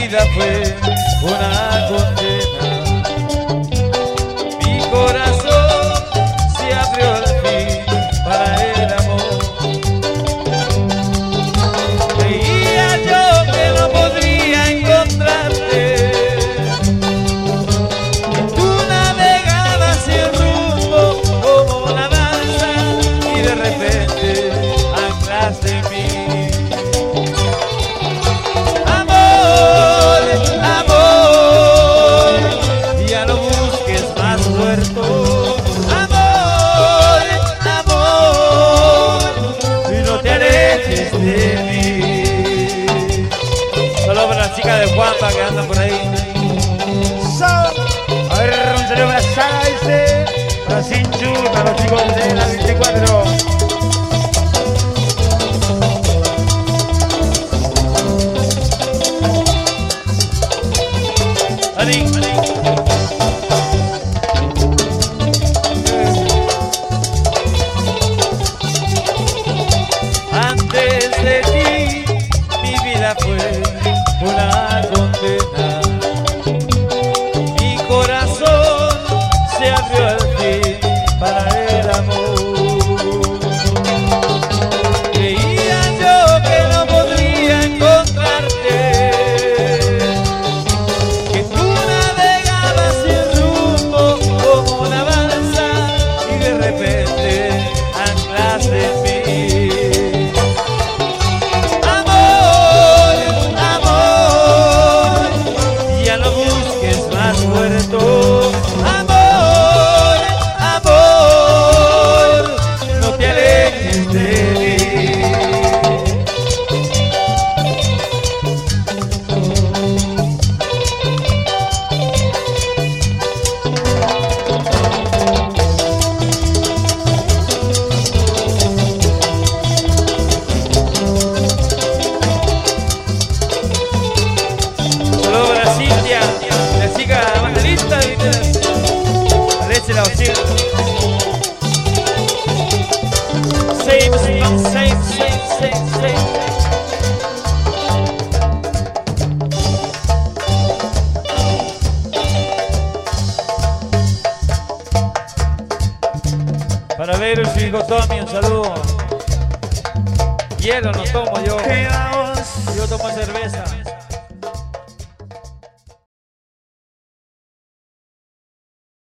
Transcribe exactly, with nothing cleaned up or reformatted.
vida fue una condena. Mi corazón se abrió al fin para el amor. Creía yo que no podría encontrarte, que tú navegabas sin rumbo como una balsa y de repente anclaste en mí. Solo para la chica de Juanpa que anda por ahí. A ver, un saludo para Saga, dice. Para Sinchu, para los chicos de la veinticuatro. Ali, Ali. Antes de ti, mi vida fue una condena. Mi corazón se abrió al fin para el amor. Creía yo que no podría encontrarte, que tú navegabas sin rumbo como una balsa y de repente anclaste en mí. Amor, amor, no te alejes de mí. Saludos para Cintia, la chica evangelista de Aleche la Ocil. Same, same, same, same, same. Para ver su hijo Tommy, un saludo. Hielo no tomo yo. Yo tomo cerveza.